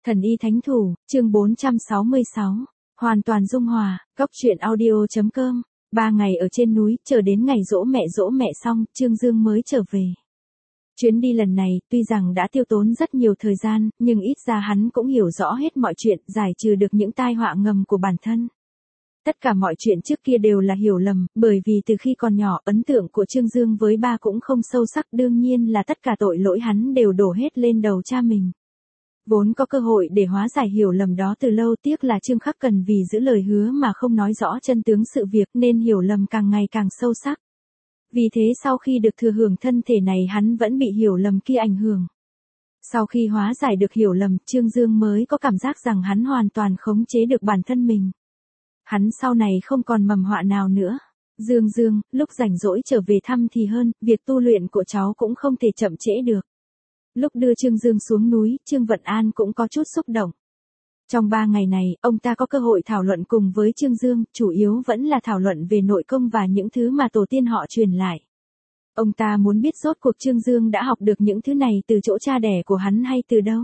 Thần y thánh thủ, chương 466. Hoàn toàn dung hòa, góc truyện audio.com. 3 ngày ở trên núi, chờ đến ngày dỗ mẹ xong, Trương Dương mới trở về. Chuyến đi lần này, tuy rằng đã tiêu tốn rất nhiều thời gian, nhưng ít ra hắn cũng hiểu rõ hết mọi chuyện, giải trừ được những tai họa ngầm của bản thân. Tất cả mọi chuyện trước kia đều là hiểu lầm, bởi vì từ khi còn nhỏ, ấn tượng của Trương Dương với ba cũng không sâu sắc, đương nhiên là tất cả tội lỗi hắn đều đổ hết lên đầu cha mình. Vốn có cơ hội để hóa giải hiểu lầm đó từ lâu, tiếc là Trương Khắc Cần vì giữ lời hứa mà không nói rõ chân tướng sự việc nên hiểu lầm càng ngày càng sâu sắc. Vì thế sau khi được thừa hưởng thân thể này hắn vẫn bị hiểu lầm kia ảnh hưởng. Sau khi hóa giải được hiểu lầm, Trương Dương mới có cảm giác rằng hắn hoàn toàn khống chế được bản thân mình. Hắn sau này không còn mầm họa nào nữa. Dương, lúc rảnh rỗi trở về thăm thì hơn, việc tu luyện của cháu cũng không thể chậm trễ được. Lúc đưa Trương Dương xuống núi, Trương Vận An cũng có chút xúc động. Trong 3 ngày này, ông ta có cơ hội thảo luận cùng với Trương Dương, chủ yếu vẫn là thảo luận về nội công và những thứ mà tổ tiên họ truyền lại. Ông ta muốn biết rốt cuộc Trương Dương đã học được những thứ này từ chỗ cha đẻ của hắn hay từ đâu.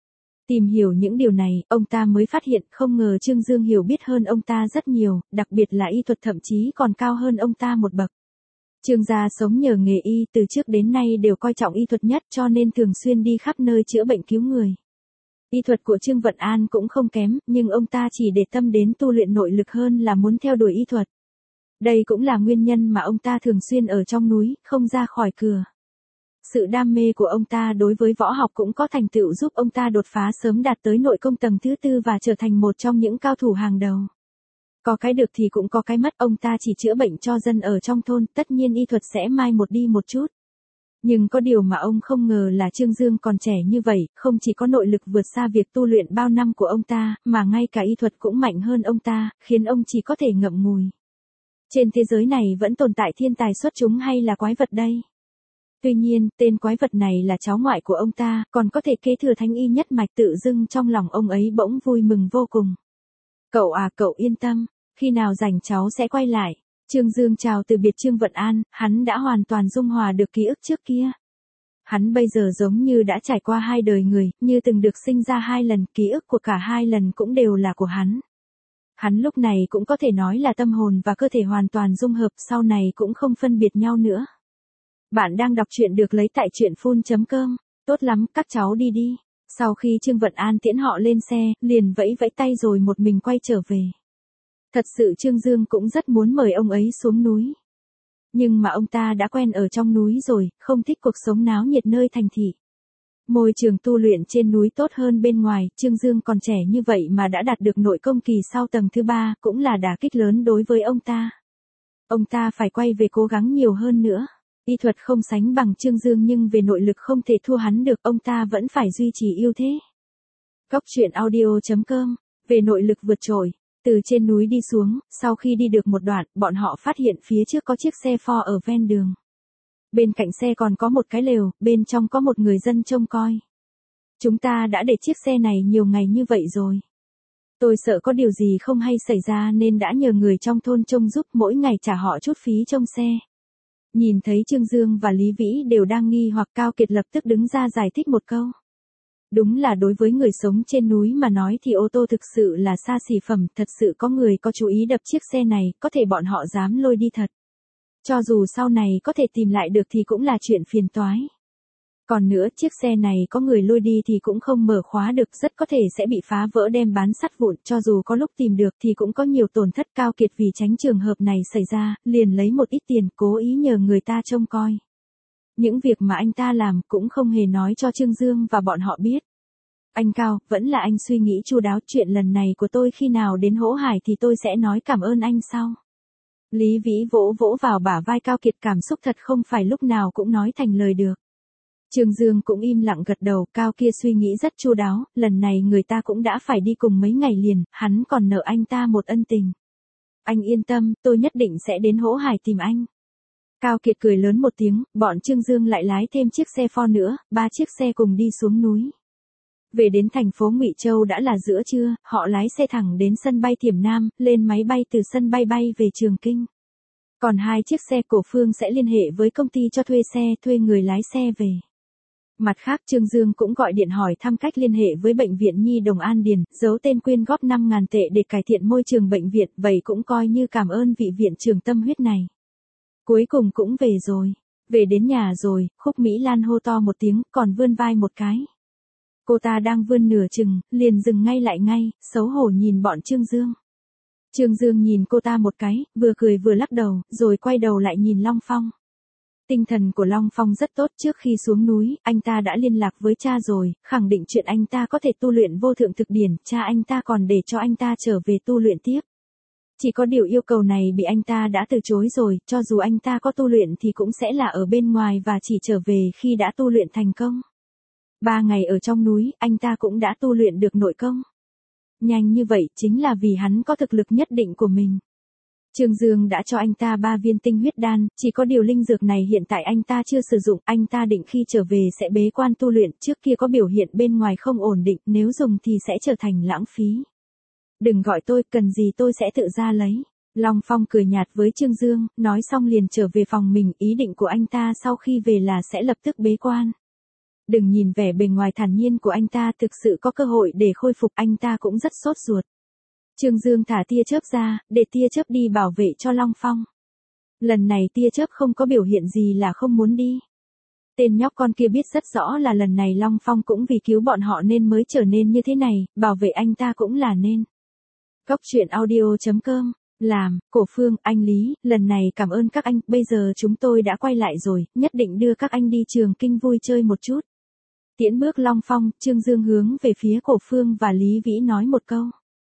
Tìm hiểu những điều này, ông ta mới phát hiện không ngờ Trương Dương hiểu biết hơn ông ta rất nhiều, đặc biệt là y thuật thậm chí còn cao hơn ông ta một bậc. Trương gia sống nhờ nghề y từ trước đến nay đều coi trọng y thuật nhất cho nên thường xuyên đi khắp nơi chữa bệnh cứu người. Y thuật của Trương Vận An cũng không kém, nhưng ông ta chỉ để tâm đến tu luyện nội lực hơn là muốn theo đuổi y thuật. Đây cũng là nguyên nhân mà ông ta thường xuyên ở trong núi, không ra khỏi cửa. Sự đam mê của ông ta đối với võ học cũng có thành tựu giúp ông ta đột phá sớm đạt tới nội công tầng thứ 4 và trở thành một trong những cao thủ hàng đầu. Có cái được thì cũng có cái mất, ông ta chỉ chữa bệnh cho dân ở trong thôn, tất nhiên y thuật sẽ mai một đi một chút. Nhưng có điều mà ông không ngờ là Trương Dương còn trẻ như vậy, không chỉ có nội lực vượt xa việc tu luyện bao năm của ông ta, mà ngay cả y thuật cũng mạnh hơn ông ta, khiến ông chỉ có thể ngậm ngùi. Trên thế giới này vẫn tồn tại thiên tài xuất chúng hay là quái vật đây? Tuy nhiên, tên quái vật này là cháu ngoại của ông ta, còn có thể kế thừa thánh y nhất mạch, tự dưng trong lòng ông ấy bỗng vui mừng vô cùng. Cậu yên tâm, khi nào rảnh cháu sẽ quay lại. Trương Dương chào từ biệt Trương Vận An, hắn đã hoàn toàn dung hòa được ký ức trước kia. Hắn bây giờ giống như đã trải qua 2 đời người, như từng được sinh ra 2 lần, ký ức của cả 2 lần cũng đều là của hắn. Hắn lúc này cũng có thể nói là tâm hồn và cơ thể hoàn toàn dung hợp, sau này cũng không phân biệt nhau nữa. Bạn đang đọc truyện được lấy tại truyệnphun.com. Tốt lắm, các cháu đi đi. Sau khi Trương Vận An tiễn họ lên xe, liền vẫy tay rồi một mình quay trở về. Thật sự Trương Dương cũng rất muốn mời ông ấy xuống núi. Nhưng mà ông ta đã quen ở trong núi rồi, không thích cuộc sống náo nhiệt nơi thành thị. Môi trường tu luyện trên núi tốt hơn bên ngoài, Trương Dương còn trẻ như vậy mà đã đạt được nội công kỳ sau tầng thứ 3, cũng là đả kích lớn đối với ông ta. Ông ta phải quay về cố gắng nhiều hơn nữa. Y thuật không sánh bằng Trương Dương nhưng về nội lực không thể thua hắn được, ông ta vẫn phải duy trì ưu thế. Góc truyện audio.com. Về nội lực vượt trội. Từ trên núi đi xuống, sau khi đi được một đoạn, bọn họ phát hiện phía trước có chiếc xe Ford ở ven đường. Bên cạnh xe còn có một cái lều, bên trong có một người dân trông coi. Chúng ta đã để chiếc xe này nhiều ngày như vậy rồi. Tôi sợ có điều gì không hay xảy ra nên đã nhờ người trong thôn trông giúp, mỗi ngày trả họ chút phí trông xe. Nhìn thấy Trương Dương và Lý Vĩ đều đang nghi hoặc, Cao Kiệt lập tức đứng ra giải thích một câu. Đúng là đối với người sống trên núi mà nói thì ô tô thực sự là xa xỉ phẩm, thật sự có người có chú ý đập chiếc xe này, có thể bọn họ dám lôi đi thật. Cho dù sau này có thể tìm lại được thì cũng là chuyện phiền toái. Còn nữa, chiếc xe này có người lôi đi thì cũng không mở khóa được, rất có thể sẽ bị phá vỡ đem bán sắt vụn, cho dù có lúc tìm được thì cũng có nhiều tổn thất. Cao Kiệt vì tránh trường hợp này xảy ra, liền lấy một ít tiền, cố ý nhờ người ta trông coi. Những việc mà anh ta làm cũng không hề nói cho Trương Dương và bọn họ biết. Anh Cao, vẫn là anh suy nghĩ chu đáo, chuyện lần này của tôi khi nào đến Hỗ Hải thì tôi sẽ nói cảm ơn anh sau. Lý Vĩ vỗ vào bả vai Cao Kiệt, cảm xúc thật không phải lúc nào cũng nói thành lời được. Trương Dương cũng im lặng gật đầu, Cao kia suy nghĩ rất chu đáo, lần này người ta cũng đã phải đi cùng mấy ngày liền, hắn còn nợ anh ta một ân tình. Anh yên tâm, tôi nhất định sẽ đến Hỗ Hải tìm anh. Cao Kiệt cười lớn một tiếng, bọn Trương Dương lại lái thêm chiếc xe Ford nữa, 3 chiếc xe cùng đi xuống núi. Về đến thành phố Ngụy Châu đã là giữa trưa, họ lái xe thẳng đến sân bay Thiểm Nam, lên máy bay từ sân bay bay về Trường Kinh. Còn 2 chiếc xe Cổ Phương sẽ liên hệ với công ty cho thuê xe, thuê người lái xe về. Mặt khác Trương Dương cũng gọi điện hỏi thăm cách liên hệ với bệnh viện Nhi Đồng An Điền, giấu tên quyên góp 5.000 tệ để cải thiện môi trường bệnh viện, vậy cũng coi như cảm ơn vị viện trưởng tâm huyết này. Cuối cùng cũng về rồi. Về đến nhà rồi, Khúc Mỹ Lan hô to một tiếng, còn vươn vai một cái. Cô ta đang vươn nửa chừng, liền dừng ngay lại ngay, xấu hổ nhìn bọn Trương Dương. Trương Dương nhìn cô ta một cái, vừa cười vừa lắc đầu, rồi quay đầu lại nhìn Long Phong. Tinh thần của Long Phong rất tốt, trước khi xuống núi, anh ta đã liên lạc với cha rồi, khẳng định chuyện anh ta có thể tu luyện vô thượng thực điển, cha anh ta còn để cho anh ta trở về tu luyện tiếp. Chỉ có điều yêu cầu này bị anh ta đã từ chối rồi, cho dù anh ta có tu luyện thì cũng sẽ là ở bên ngoài và chỉ trở về khi đã tu luyện thành công. 3 ngày ở trong núi, anh ta cũng đã tu luyện được nội công. Nhanh như vậy chính là vì hắn có thực lực nhất định của mình. Trương Dương đã cho anh ta 3 viên tinh huyết đan, chỉ có điều linh dược này hiện tại anh ta chưa sử dụng, anh ta định khi trở về sẽ bế quan tu luyện, trước kia có biểu hiện bên ngoài không ổn định, nếu dùng thì sẽ trở thành lãng phí. Đừng gọi tôi, cần gì tôi sẽ tự ra lấy. Long Phong cười nhạt với Trương Dương, nói xong liền trở về phòng mình, ý định của anh ta sau khi về là sẽ lập tức bế quan. Đừng nhìn vẻ bề ngoài thản nhiên của anh ta, thực sự có cơ hội để khôi phục, anh ta cũng rất sốt ruột. Trương Dương thả tia chớp ra, để tia chớp đi bảo vệ cho Long Phong. Lần này tia chớp không có biểu hiện gì là không muốn đi. Tên nhóc con kia biết rất rõ là lần này Long Phong cũng vì cứu bọn họ nên mới trở nên như thế này, bảo vệ anh ta cũng là nên. Góc truyện audio.com, làm, Cổ Phương, anh Lý, lần này cảm ơn các anh, bây giờ chúng tôi đã quay lại rồi, nhất định đưa các anh đi Trường Kinh vui chơi một chút. Tiễn bước Long Phong, Trương Dương hướng về phía Cổ Phương và Lý Vĩ nói một câu.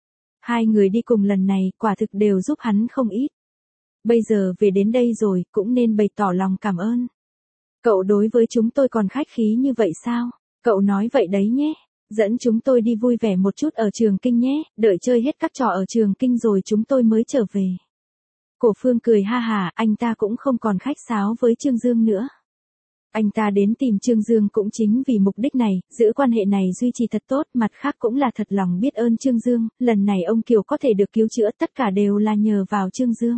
Hai người đi cùng lần này, quả thực đều giúp hắn không ít. Bây giờ về đến đây rồi, cũng nên bày tỏ lòng cảm ơn. Cậu đối với chúng tôi còn khách khí như vậy sao? Cậu nói vậy đấy nhé. Dẫn chúng tôi đi vui vẻ một chút ở Trường Kinh nhé, đợi chơi hết các trò ở Trường Kinh rồi chúng tôi mới trở về. Cổ Phương cười ha hả, anh ta cũng không còn khách sáo với Trương Dương nữa. Anh ta đến tìm Trương Dương cũng chính vì mục đích này, giữ quan hệ này duy trì thật tốt, mặt khác cũng là thật lòng biết ơn Trương Dương, lần này ông Kiều có thể được cứu chữa tất cả đều là nhờ vào Trương Dương.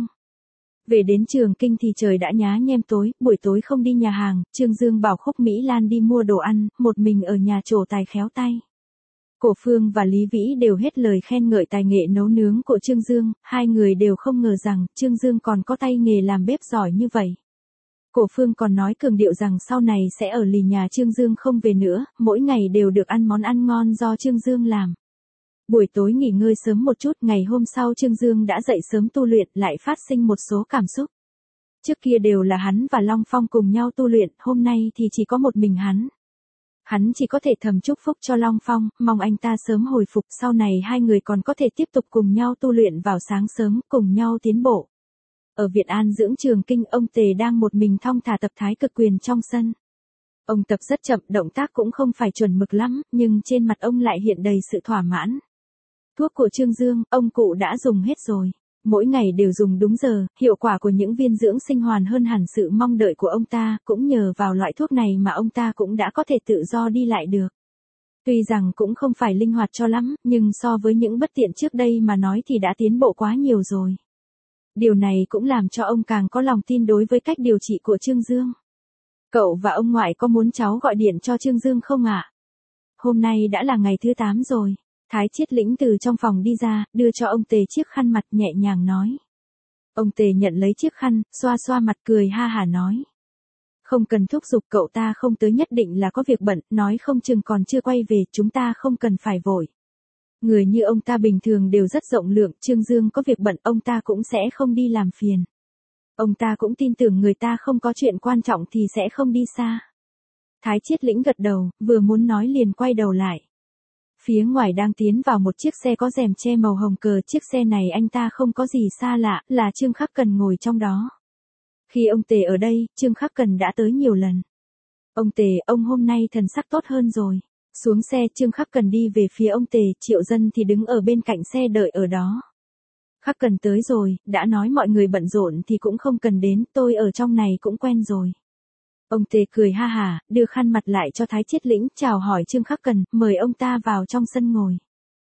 Về đến Trường Kinh thì trời đã nhá nhem tối, buổi tối không đi nhà hàng, Trương Dương bảo Khúc Mỹ Lan đi mua đồ ăn, một mình ở nhà trổ tài khéo tay. Cổ Phương và Lý Vĩ đều hết lời khen ngợi tài nghệ nấu nướng của Trương Dương, hai người đều không ngờ rằng Trương Dương còn có tay nghề làm bếp giỏi như vậy. Cổ Phương còn nói cường điệu rằng sau này sẽ ở lì nhà Trương Dương không về nữa, mỗi ngày đều được ăn món ăn ngon do Trương Dương làm. Buổi tối nghỉ ngơi sớm một chút, ngày hôm sau Trương Dương đã dậy sớm tu luyện, lại phát sinh một số cảm xúc. Trước kia đều là hắn và Long Phong cùng nhau tu luyện, hôm nay thì chỉ có một mình hắn. Hắn chỉ có thể thầm chúc phúc cho Long Phong, mong anh ta sớm hồi phục, sau này hai người còn có thể tiếp tục cùng nhau tu luyện vào sáng sớm, cùng nhau tiến bộ. Ở Viện An dưỡng Trường Kinh, ông Tề đang một mình thong thả tập Thái Cực Quyền trong sân. Ông tập rất chậm, động tác cũng không phải chuẩn mực lắm, nhưng trên mặt ông lại hiện đầy sự thỏa mãn. Thuốc của Trương Dương, ông cụ đã dùng hết rồi. Mỗi ngày đều dùng đúng giờ, hiệu quả của những viên dưỡng sinh hoàn hơn hẳn sự mong đợi của ông ta, cũng nhờ vào loại thuốc này mà ông ta cũng đã có thể tự do đi lại được. Tuy rằng cũng không phải linh hoạt cho lắm, nhưng so với những bất tiện trước đây mà nói thì đã tiến bộ quá nhiều rồi. Điều này cũng làm cho ông càng có lòng tin đối với cách điều trị của Trương Dương. Cậu và ông ngoại có muốn cháu gọi điện cho Trương Dương không ạ? Hôm nay đã là ngày thứ 8 rồi. Thái Chiết Lĩnh từ trong phòng đi ra, đưa cho ông Tề chiếc khăn mặt nhẹ nhàng nói. Ông Tề nhận lấy chiếc khăn, xoa xoa mặt cười ha hả nói. Không cần thúc giục, cậu ta không tới nhất định là có việc bận, nói không chừng còn chưa quay về, chúng ta không cần phải vội. Người như ông ta bình thường đều rất rộng lượng, Trương Dương có việc bận ông ta cũng sẽ không đi làm phiền. Ông ta cũng tin tưởng người ta không có chuyện quan trọng thì sẽ không đi xa. Thái Chiết Lĩnh gật đầu, vừa muốn nói liền quay đầu lại. Phía ngoài đang tiến vào một chiếc xe có rèm che màu hồng cờ, chiếc xe này anh ta không có gì xa lạ, là Trương Khắc Cần ngồi trong đó. Khi ông Tề ở đây, Trương Khắc Cần đã tới nhiều lần. Ông Tề, ông hôm nay thần sắc tốt hơn rồi. Xuống xe, Trương Khắc Cần đi về phía ông Tề, Triệu Dân thì đứng ở bên cạnh xe đợi ở đó. Khắc Cần tới rồi, đã nói mọi người bận rộn thì cũng không cần đến, tôi ở trong này cũng quen rồi. Ông Tề cười ha hả, đưa khăn mặt lại cho Thái Chiết Lĩnh, chào hỏi Trương Khắc Cần, mời ông ta vào trong sân ngồi.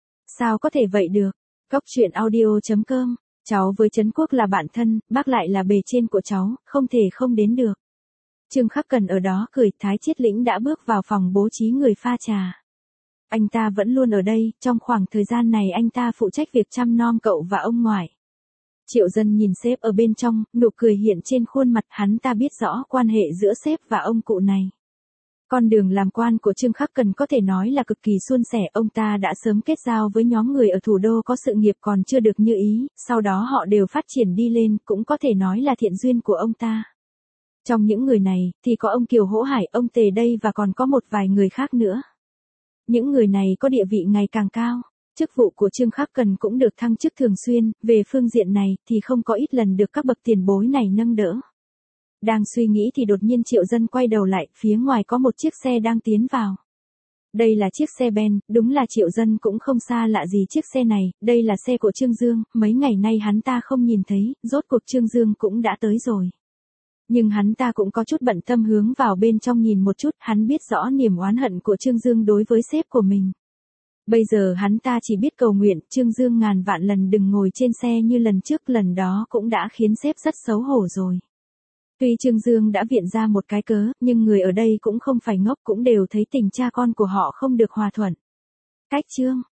Sao có thể vậy được? Góc truyện audio.com, cháu với Trấn Quốc là bạn thân, bác lại là bề trên của cháu, không thể không đến được. Trương Khắc Cần ở đó cười, Thái Chiết Lĩnh đã bước vào phòng bố trí người pha trà. Anh ta vẫn luôn ở đây, trong khoảng thời gian này anh ta phụ trách việc chăm nom cậu và ông ngoại. Triệu Dân nhìn sếp ở bên trong, nụ cười hiện trên khuôn mặt, hắn ta biết rõ quan hệ giữa sếp và ông cụ này. Con đường làm quan của Trương Khắc Cần có thể nói là cực kỳ suôn sẻ, ông ta đã sớm kết giao với nhóm người ở thủ đô có sự nghiệp còn chưa được như ý, sau đó họ đều phát triển đi lên, cũng có thể nói là thiện duyên của ông ta. Trong những người này, thì có ông Kiều Hỗ Hải, ông Tề đây và còn có một vài người khác nữa. Những người này có địa vị ngày càng cao. Chức vụ của Trương Khắc Cần cũng được thăng chức thường xuyên, về phương diện này thì không có ít lần được các bậc tiền bối này nâng đỡ. Đang suy nghĩ thì đột nhiên Triệu Dân quay đầu lại, phía ngoài có một chiếc xe đang tiến vào. Đây là chiếc xe Ben, đúng là Triệu Dân cũng không xa lạ gì chiếc xe này, đây là xe của Trương Dương, mấy ngày nay hắn ta không nhìn thấy, rốt cuộc Trương Dương cũng đã tới rồi. Nhưng hắn ta cũng có chút bận tâm hướng vào bên trong nhìn một chút, hắn biết rõ niềm oán hận của Trương Dương đối với sếp của mình. Bây giờ hắn ta chỉ biết cầu nguyện, Trương Dương ngàn vạn lần đừng ngồi trên xe như lần trước, lần đó cũng đã khiến sếp rất xấu hổ rồi. Tuy Trương Dương đã viện ra một cái cớ, nhưng người ở đây cũng không phải ngốc, cũng đều thấy tình cha con của họ không được hòa thuận. Cách Trương